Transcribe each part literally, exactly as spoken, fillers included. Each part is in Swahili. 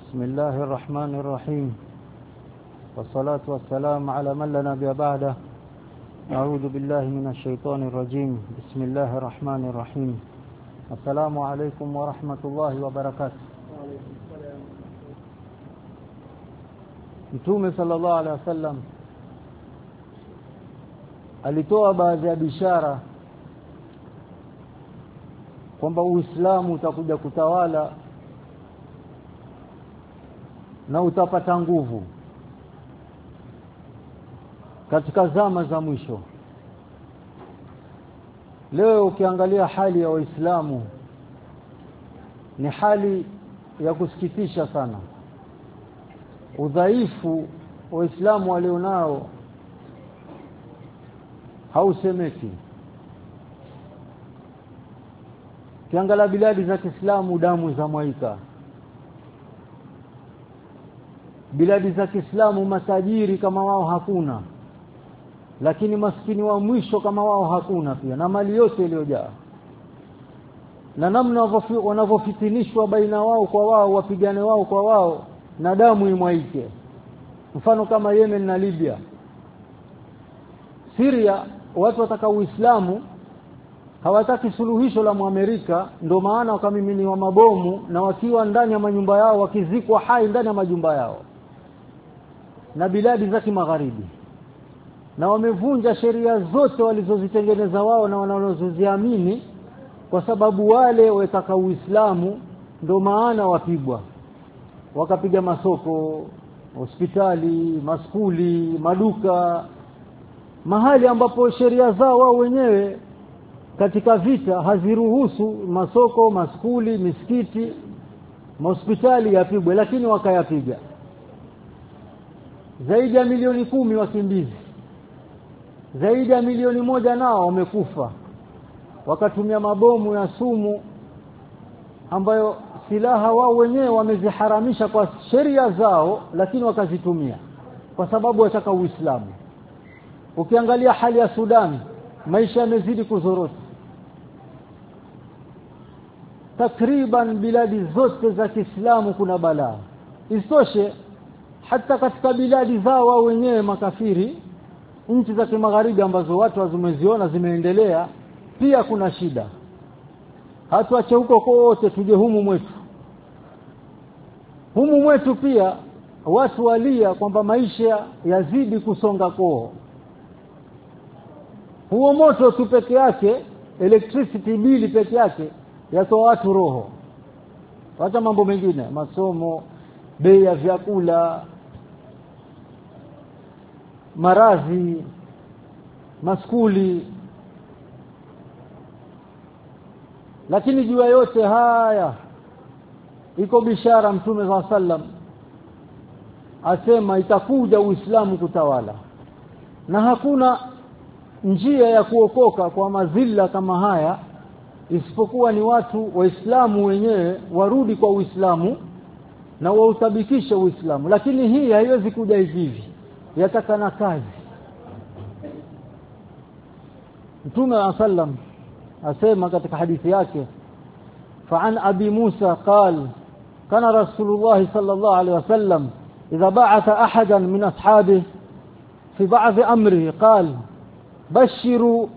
بسم الله الرحمن الرحيم والصلاة والسلام على من لا نبي بعده. أعوذ بالله من الشيطان الرجيم. بسم الله الرحمن الرحيم. السلام عليكم ورحمة الله وبركاته. Mtume sallallahu alaihi wasallam alitoa baadhi ya bishara kwamba Uislamu utakuja kutawala na utapata nguvu katika zama za mwisho. Leo ukiangalia hali ya Waislamu ni hali ya kusikitisha sana. Udhaifu Waislamu walionao hausemeki. Kiangalia biladi za Kiislamu damu za mwaika. Biladi za Kiislamu matajiri kama wao hakuna, lakini maskini wa mwisho kama wao hakuna pia, na mali yote iliyojaa. Na namna wanavyofitinishwa baina wao kwa wao, wapigane wao kwa wao na damu imwaike. Mfano kama Yemen na Libya. Syria watu wataka Uislamu, hawataki suluhisho la Muamerika, ndio maana wakamiminiwa mabomu na wakiwa ndani ya manyumba yao, wakizikwa hai ndani ya majumba yao. Na biladi za kimagharibi, na wamevunja sheria zote walizozitengeneza wao na wanazoziamini, kwa sababu wale wataka Uislamu, ndio maana wapigwa. Wakapiga masoko, hospitali, maskuli, maduka, mahali ambapo sheria zao wao wenyewe katika vita haziruhusu masoko, maskuli, misikiti, hospitali yapigwe, lakini wakayapiga. Zaidi ya milioni kumi wakimbizi, zaidi ya milioni moja nao wamekufa, wakatumia mabomu ya sumu ambayo silaha wao wenyewe wameziharamisha kwa sheria zao, lakini wakazitumia kwa sababu wataka Uislamu. Ukiangalia hali ya Sudan, maisha yamezidi kuzorota. Takriban biladi zote za Kiislamu kuna balaa. Isitoshe hata katika biladi zao wao wenyewe makafiri, nchi za kimagharibi ambazo watu wazumeziona zimeendelea, pia kuna shida. Hatuache huko kote tuje humu mwetu. Humu mwetu pia watu walia kwamba maisha yazidi kusonga koo. Huo moto tu peke yake, electricity bili peke yake, yatoa watu roho. Wacha mambo mengine, masomo, bei ya vyakula, marazi, maskuli. Lakini juu ya yote haya iko bishara. Mtume wa sallam asema itakuja Uislamu kutawala, na hakuna njia ya kuokoka kwa mazilla kama haya isipokuwa ni watu Waislamu wenyewe warudi kwa Uislamu na wauthabikishe Uislamu. Lakini hii haiwezi kuja hivi, yataka na kazi. Mtume wa sallam asema katika hadithi yake, fa'an abi Musa qal kana Rasulullah sallallahu alaihi wasallam idha ba'atha ahadan min ashabihi fi ba'd amrihi qal bashiru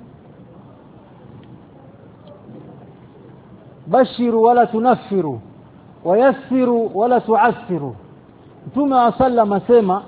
bashiru wala tunaffiru wayassiru wala tu'assiru. Mtume wa sallam asema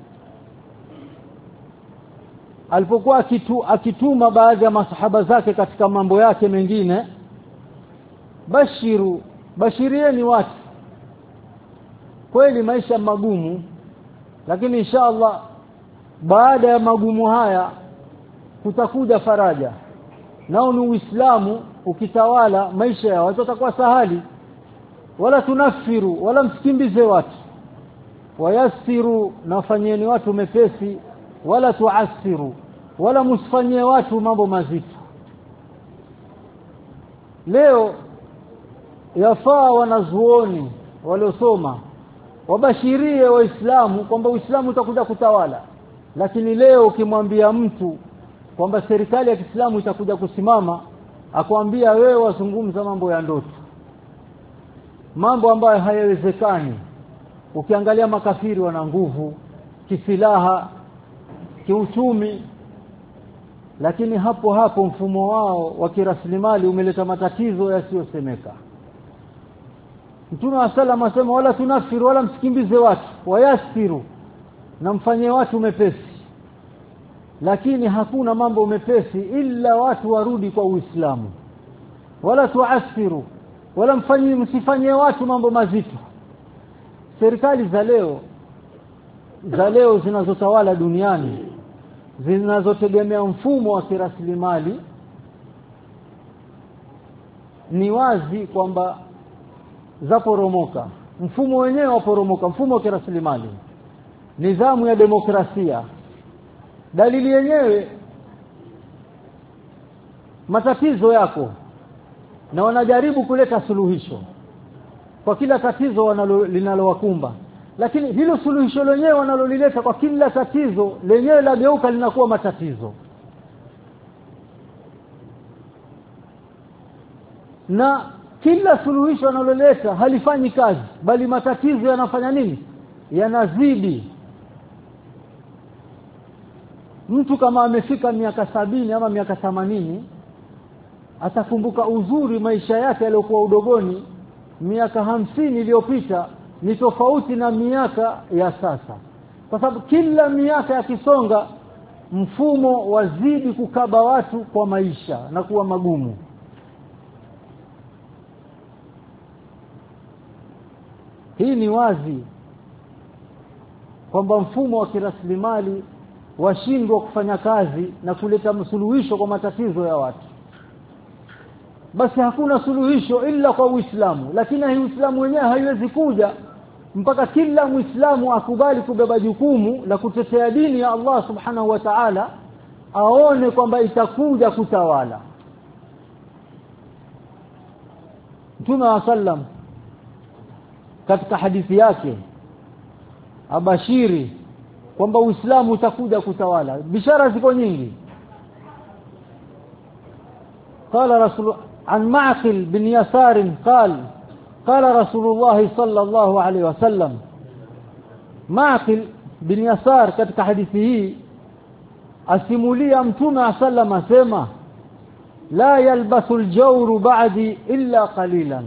alipokuwa akitu, akituma baadhi ya masahaba zake katika mambo yake mengine, bashiru, bashirieni watu. Kweli maisha magumu, lakini inshallah baada ya magumu haya kutakuja faraja. Nao ni Uislamu ukitawala, maisha yao yatakuwa sahali. Wala tunafiru, wala msikimbize watu. Wayassiru, nafanyeni watu mepesi. Wala tuasiru, wala msifanyie watu mambo mazito. Leo yafaa wanazuoni waliosoma wabashirie Waislamu kwamba Uislamu utakuja kutawala. Lakini leo ukimwambia mtu kwamba serikali ya Kiislamu itakuja kusimama, akwambia wewe wazungumza mambo ya ndoto, mambo ambayo hayawezekani. Ukiangalia makafiri wana nguvu kisilaha, kiuchumi, lakini hapo hapo mfumo wao wa kiraslimali umeleta matatizo yasiyosemeka. Mtume wa sallam asema wala tunafiru wala msikimbize watu, wayasiru, na mfanyie watu mepesi. Lakini hakuna mambo mepesi ila watu warudi kwa Uislamu. Wala tuasiru, wala mfanyie msifanyie watu mambo mazito. Serikali za leo za leo zinazotawala duniani zinazotegemea mfumo wa kiraslimali, ni wazi kwamba zaporomoka. Mfumo wenyewe waporomoka, mfumo wa kiraslimali, nidhamu ya demokrasia. Dalili yenyewe matatizo yako, na wanajaribu kuleta suluhisho kwa kila tatizo wanalo linalowakumba, lakini hilo suluhisho lenyewe wanalolileta kwa kila tatizo lenyewe lageuka linakuwa matatizo. Na kila suluhisho wanaloleta halifanyi kazi, bali matatizo yanafanya nini? Yanazidi. Mtu kama amefika miaka sabini ama miaka themanini atakumbuka uzuri maisha yake yaliyokuwa udogoni miaka hamsini iliyopita ni tofauti na miaka ya sasa, kwa sababu kila miaka yakisonga mfumo wazidi kukaba watu kwa maisha na kuwa magumu. Hii ni wazi kwamba mfumo wa kiraslimali washindwa kufanya kazi na kuleta msuluhisho kwa matatizo ya watu. Basi hakuna suluhisho ila kwa Uislamu, lakini hii Uislamu wenyewe haiwezi kuja mpaka kila Muislamu akubali kubeba jukumu la kutetea dini ya Allah Subhanahu wa Ta'ala, aone kwamba itakuja kutawala. Mtume wa sallam katika hadithi yake abashiri kwamba Uislamu utakuja kutawala. Bishara ziko nyingi. قال رسول عن معقل بن يسار قال قال رسول الله صلى الله عليه وسلم. معقل بن يسار katika hadithi hii asimulia Mtume sallam asema la yalbasu aljawru ba'di illa qalilan.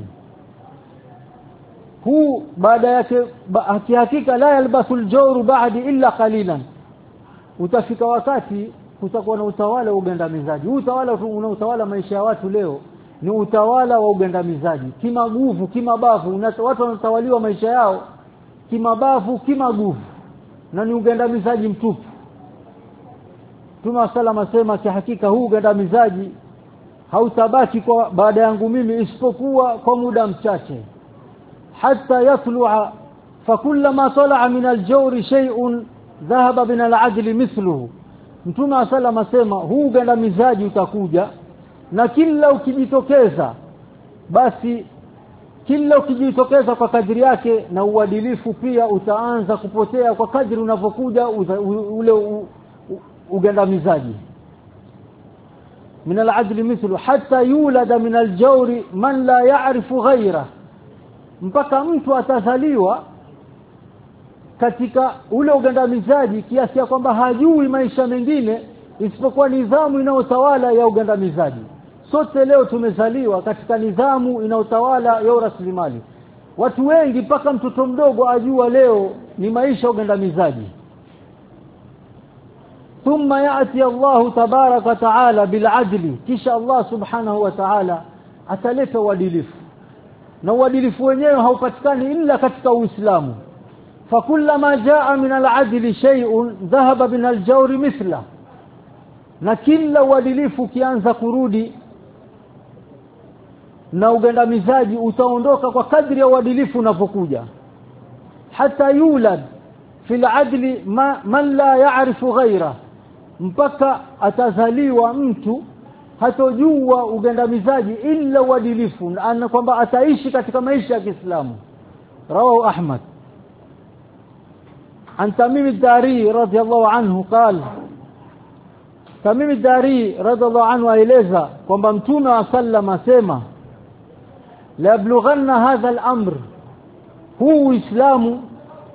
Hu baada yake hakika la yalbasu aljawru ba'di illa qalilan. Utafika wakati kutakuwa na utawala wa ugandamizaji. Huu utawala unaotawala maisha ya watu leo ni utawala wa ugandamizaji, kimaguvu, kimabavu. Watu wanatawaliwa maisha yao kimabavu, kimaguvu, na ni ugandamizaji mtupu. Mtume sallallahu asema hakika huu ugandamizaji hautabaki kwa baada yangu mimi isipokuwa kwa muda mchache. Hatta yatlu'a fakullama tala'a min al-jawri shay'un dhahaba min al-'adli mithluhu. Mtume sallallahu asema huu ugandamizaji utakuja, na kila ukijitokeza basi kila ukijitokeza kwa kadri yake, na uadilifu pia utaanza kupotea kwa kadri unavyokuja ule ugandamizaji. min al-'adli mithlu hatta yulada min al-jawri man la ya'rifu ghayra, mpaka mtu atazaliwa katika ule ugandamizaji kiasi ya kwamba hajui maisha mengine isipokuwa nidhamu inayotawala ya ugandamizaji. Sote leo tumezaliwa katika nidhamu inayotawala ya rasilimali. Watu wengi mpaka mtoto mdogo ajua leo ni maisha ya ugandamizaji. Thumma ya'ti Allah tabaraka ta'ala bil adli, kisha Allah subhanahu wa ta'ala ataleta uadilifu, na uadilifu wenyewe haupatikani ila katika Uislamu. fakullama jaa min al-'adli shay'un dhahaba min al-jawri mithla, na kila uadilifu kianza kurudi na ugandamizaji utaondoka kwa kadri ya uadilifu unapokuja. Hata yulad fil adli ma, man la ya'rifu ghayra, mpaka atazaliwa mtu hatojua ugandamizaji ila uadilifu, na kwamba ataishi katika maisha ya Kiislamu. Rawahu Ahmad. An Tamim ad-Dari radhiyallahu anhu qala, Tamim ad-Dari radhiyallahu anhu aeleza kwamba Mtume wa sallam asema la yablughanna hadha al-amr, huu Uislamu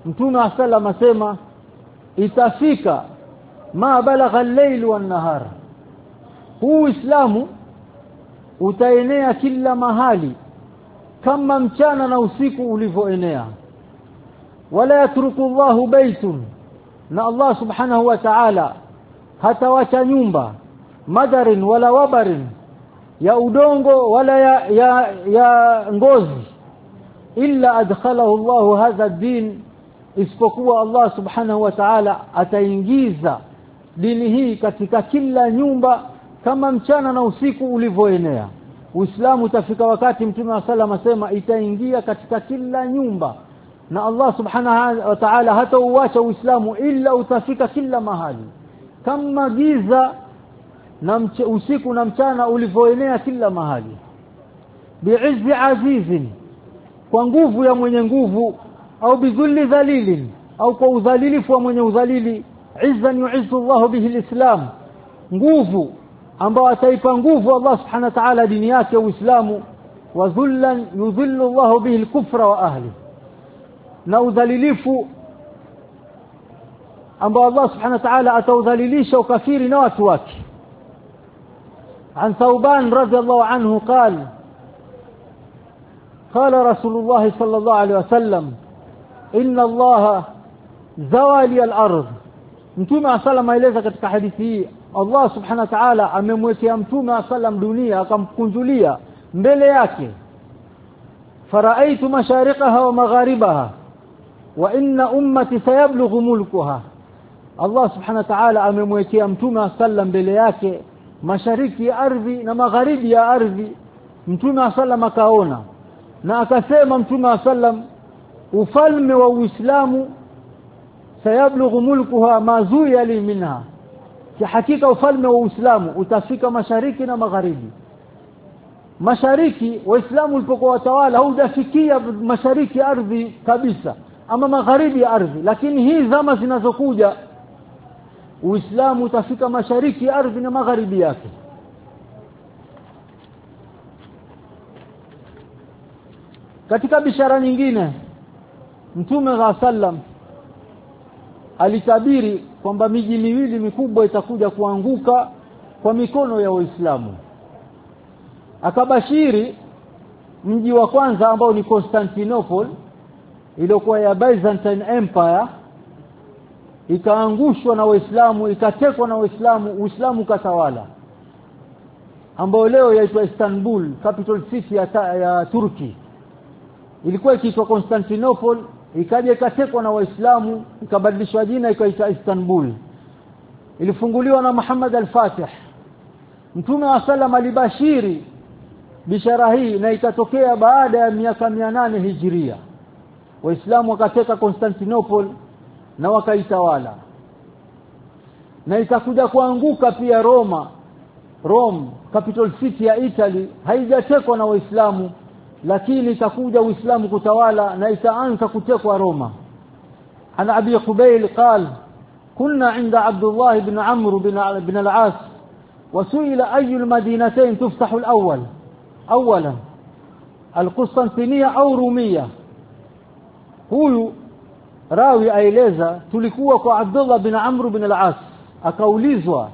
Mtume sallam asema itafika ma balagha al-layl wan-nahar, huu Uislamu utaenea kila mahali kama mchana na usiku ulivyoenea. Wala yatruku Allahu baytun, na Allah subhanahu wa ta'ala hatawacha nyumba madarin wala wabarin, ya udongo wala ya, ya, ya ngozi, illa adkhalahu Allahu hadha ad-din, isipokuwa Allah subhanahu wa ta'ala ataingiza dini hii katika kila nyumba kama mchana na usiku ulivyoenea. Uislamu utafika wakati Mtume wa sallam asema itaingia katika kila nyumba, na Allah subhanahu wa ta'ala hata uacha Uislamu ila utafika kila mahali kama giza na mche, usiku na mchana ulivyoenea kila mahali. Bi'izzi azizin, kwa nguvu ya mwenye nguvu, au bidhulli dhalilin, au kwa udhalilifu wa mwenye udhalili. Izzan yu'izzu Allahu bihi al-islam, nguvu ambao ataipa nguvu Allah subhanahu wa ta'ala dini yake Uislamu. Wa dhullan yudhillu Allahu bihi al-kufra wa ahli, na udhalilifu ambao Allah subhanahu wa ta'ala ataudhalilisha ukafiri na watu wake. عن ثوبان رضي الله عنه قال قال رسول الله صلى الله عليه وسلم إن الله زوالي الأرض. Mtume sallam aeleza katika hadithi hii Allah subhanahu wa ta'ala amemwekea Mtume sallam dunia akamkunjulia mbele yake. Faraaitu mashariqaha wa magharibaha wa inna ummati sayablughu mulkuha. Allah subhanahu wa ta'ala amemwekea Mtume sallam mbele yake mashariki ya ardhi na magharibi ya ardhi. Mtume sallam akaona na akasema Mtume sallam, ufalme wa Uislamu sayablughu mulkuha ma zuya li minha, ki hakika ufalme wa Uislamu utafika mashariki na magharibi. Mashariki Waislamu walipokuwa watawala haujafikia mashariki ya ardhi kabisa ama magharibi ya ardhi, lakini hii zama zinazokuja Uislamu utafika mashariki ya ardhi na magharibi yake. Katika bishara nyingine Mtume sallam alitabiri kwamba miji miwili mikubwa itakuja kuanguka kwa mikono ya Waislamu. Akabashiri mji wa kwanza ambao ni Constantinople, iliyokuwa ya Byzantine Empire, ikaangushwa na Waislamu, ikatekwa na Waislamu, Uislamu katawala, ambao leo yaitwa Istanbul, capital city ya, ta, ya Turki. Ilikuwa ikiitwa Constantinople, ikaja ikatekwa na Waislamu, ikabadilishwa jina ikaitwa Istanbul. Ilifunguliwa na Muhammad al-Fatih. Mtume wa sallam alibashiri bishara hii na ikatokea baada ya miaka mia nane Hijria. Waislamu wakateka Constantinople na wakaitawala, na itakuja kuanguka pia Roma. Rome, capital city ya Italy, haijatekwa na Waislamu, lakini itakuja Uislamu kutawala na itaanza kutekwa Roma. Ana Abi Qubayl قال كنا عند عبد الله بن عمرو بن العاص وسئل أي المدينتين تفتح الأول أولا القسطنطينية أو رومية. huyu rawi aeleza tulikuwa kwa Abdullah bin Amr bin al-As, akaulizwa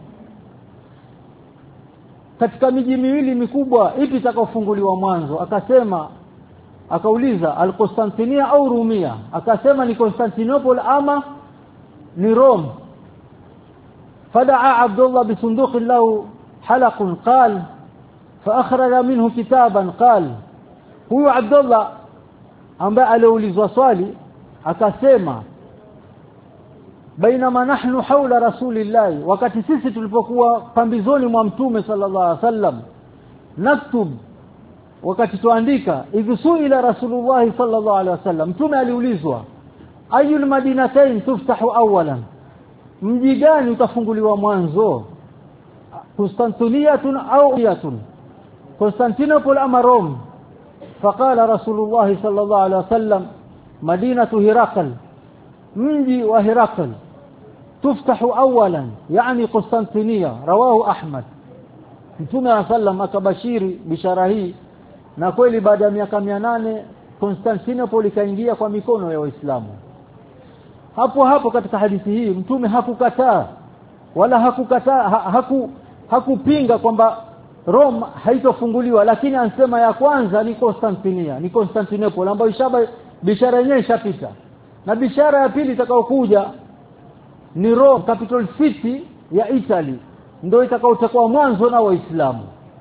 katika miji miwili mikubwa ipi itakayofunguliwa mwanzo, akasema akauliza al-Constantinia au Rumia, akasema ni Constantinople ama ni Rome. fadaa Abdullah bisunduq lahu halaq qal faakhraja minhu kitaban qal. huyu Abdullah ambaye aliulizwa swali akasema bainama nahnu hawla rasulillah, wakati sisi tulipokuwa pambizoni mwa Mtume sallallahu alaihi wasallam, naktub, wakati tuandika, idhusu ila rasulullah sallallahu alaihi wasallam, Mtume aliulizwa ayul madinatain tuftahu awalan, mji gani utafunguliwa mwanzo, Constantiniyatun au Iyatun, Constantinople ama Rome? faqala rasulullah sallallahu alaihi wasallam madinatu Hirakal, mji wa Hirakal, tuftahu awalan yani Constantinia. rawahu Ahmad. Mtume sallam akabashiri bishara hii, na kweli baada ya miaka mia nane Constantinople ikaingia kwa mikono ya Waislamu. hapo hapo katika hadithi hii mtume hakukataa wala hakukataa ha, haku hakupinga kwamba Rome haitofunguliwa, lakini anasema ya kwanza ni Constantinople ni Constantinople ambayo ishaba bishara yenyewe ishapita, na bishara ya pili itakayokuja ni Rome capital city ya Italy, ndio itakayotakuwa mwanzo na Waislamu.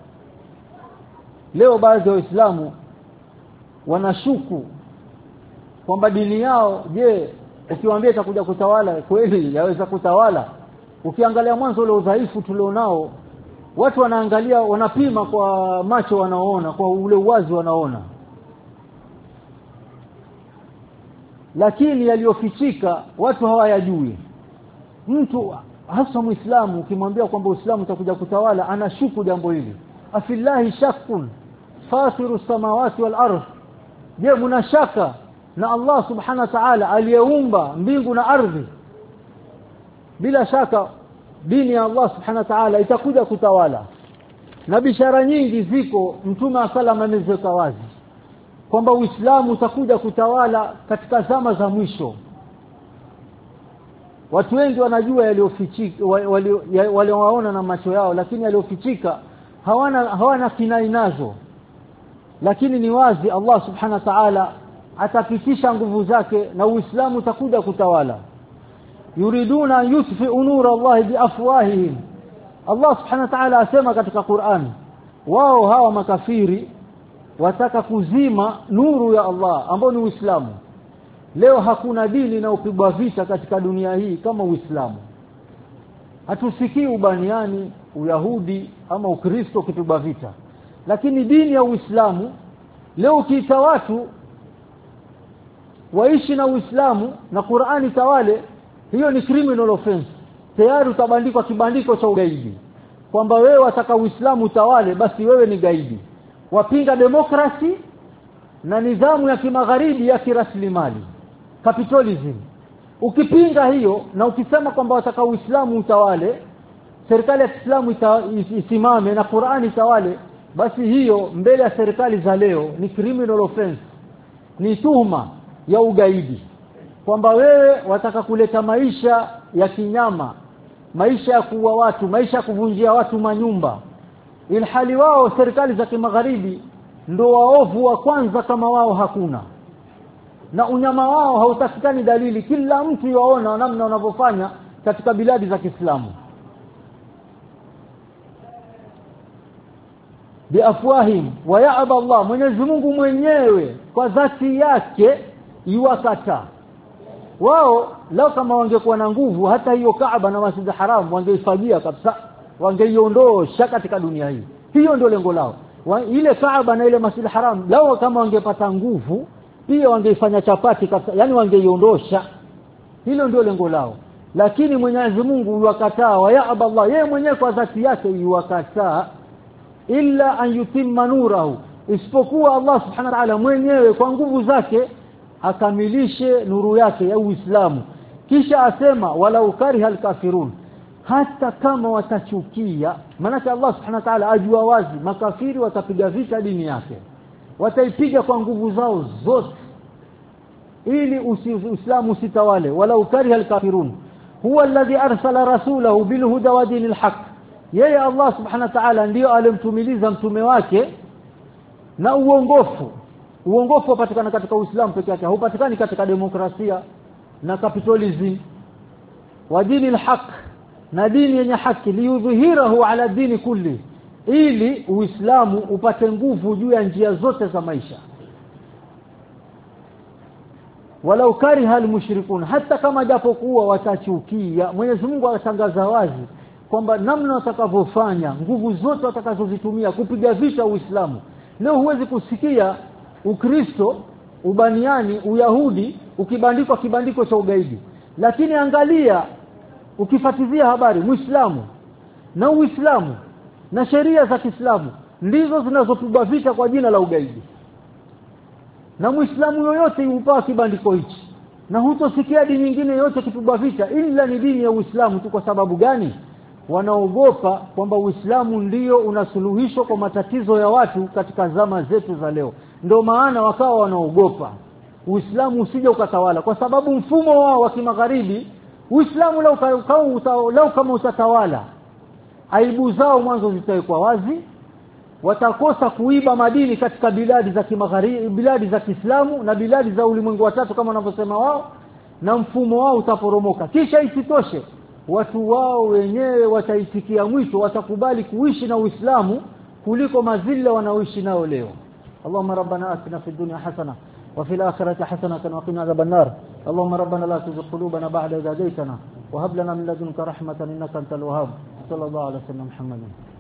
Leo baadhi ya Waislamu wanashuku kwamba dini yao, je, ukiwaambia itakuja kutawala kweli yaweza kutawala? Ukiangalia mwanzo ule udhaifu tulionao, watu wanaangalia wanapima kwa macho wanaoona, kwa ule uwazi wanaona, lakini yaliyofichika watu hawayajui. Mtu hasa Muislamu ukimwambia kwamba Uislamu utakuja kutawala, anashuku jambo hili. Afillahi shakkun fasiru samawati wal ardh, je, mnashaka na Allah subhanahu wa ta'ala aliyeumba mbingu na ardhi? Bila shaka dini ya Allah subhanahu wa ta'ala itakuja kutawala, na bishara nyingi ziko mtume sallallahu ameziweka wazi kwamba Uislamu utakuja kutawala katika zama za mwisho. Watu wengi wanajua yaliyofichika, waliowaona na macho yao, lakini yaliyofichika hawana hawana kinai nazo. Lakini ni wazi Allah subhanahu wa ta'ala atapitisha nguvu zake na Uislamu utakuja kutawala. Yuriduna yutfi'u nura Allah biafwahihim, Allah subhanahu wa ta'ala asema katika Qur'an, wao hawa makafiri wataka kuzima nuru ya Allah ambayo ni Uislamu. Leo hakuna dini inayopigwa vita katika dunia hii kama Uislamu. Hatusikii ubaniani, Uyahudi ama Ukristo kupigwa vita, lakini dini ya Uislamu leo kiita watu waishi na Uislamu na Qur'ani tawale, hiyo ni criminal offense. Tayari utabandikwa kibandiko cha ugaidi kwamba wewe wataka Uislamu tawale, basi wewe ni gaidi. Wapinga demokrasi na nidhamu ya kimagharibi ya kiraslimali, capitalism. Ukipinga hiyo na ukisema kwamba wataka Uislamu utawale, serikali ya Kiislamu isimame na Qur'ani tawale, basi hiyo mbele ya serikali za leo ni criminal offense, ni tuhuma ya ugaidi, kwamba wewe wataka kuleta maisha ya kinyama, maisha ya kuua watu, maisha ya kuvunjia watu manyumba, ilhali wao serikali za kimagharibi ndio waovu wa kwanza kama wao hakuna, na unyama wao hautafikani dalili. Kila mtu yaona namna wanavyofanya katika biladi za Kiislamu. Biafwahim wa ya'ba Allah, Mwenyezi Mungu mwenyewe kwa dhati yake yuwakata. Wao lao kama wangekuwa na nguvu, hata hiyo Kaaba na Masjid Haram wangeifagia kabisa, wangeiondosha katika dunia hii. Hiyo ndio lengo lao. Ile Kaaba na ile Masjid Haram lao kama wangepata nguvu pia wangeifanya chapati kabisa, yani wangeiondosha. Hilo ndio lengo lao. Lakini Mwenyezi Mungu yuwakataa, wa ya'ba Allah, yeye mwenyewe kwa dhati yake yuwakataa, illa an yutimma nurahu, isipokuwa Allah subhanahu wa ta'ala mwenyewe kwa nguvu zake akamilishe nuru yake ya Uislamu. Kisha asema walau kariha alkafirun, hata kama watachukia. Maana Allah subhanahu wa ta'ala ajua wazi makafiri watapiga vita dini yake, wataipiga kwa nguvu zao zote ili Uislamu usitawale. Walau kariha alkafirun huwa alladhi arsala rasulahu bilhuda wa dinil haqq, yeye Allah subhanahu wa ta'ala ndio alimtumiliza mtume wake na uongofu. Uongofu upatikana katika Uislamu pekee yake, haupatikani katika demokrasia na capitalism. Wa dinil haqq, na dini yenye haki, liyudhhirahu ala dini kulli, ili Uislamu upate nguvu juu ya njia zote za maisha. Walau kariha almushrikun, hata kama japokuwa watachukia, Mwenyezi Mungu atangaza wazi kwamba namna watakavyofanya, nguvu zote watakazozitumia kupiga vita Uislamu. Leo huwezi kusikia Ukristo, ubaniani, Uyahudi ukibandikwa kibandiko cha ugaidi, lakini angalia ukifuatilia habari, Muislamu na Uislamu na sheria za Kiislamu ndizo zinazopigwa vita kwa jina la ugaidi. Na Muislamu yoyote yupa kibandiko hichi, na hutosikia dini nyingine yote kipigwa vita ila ni dini ya Uislamu tu. Kwa sababu gani? Wanaogopa kwamba Uislamu ndio unasuluhisho kwa matatizo ya watu katika zama zetu za leo. Ndio maana wakawa wanaogopa. Uislamu usije ukatawala, kwa sababu mfumo wao wa kimagharibi Uislamu lau lau kama utatawala, aibu zao mwanzo zitakuwa wazi, watakosa kuiba madini katika biladi za kimagharibi, biladi za Kiislamu na biladi za ulimwengu wa tatu kama wanavyosema wao, na mfumo wao utaporomoka. Kisha isitoshe watu wao wenyewe wataitikia mwito, watakubali kuishi na Uislamu kuliko mazilla wanaoishi nao leo. Allahumma rabbana atina fid dunya hasana wa fil akhirati hasanatan wa qina adhaban nar. Allahumma rabbana la tuzigh qulubana ba'da idh hadaytana wa hab lana min ladunka rahmatan innaka antal wahhab. Sallallahu alaihi wasallam Muhammadin.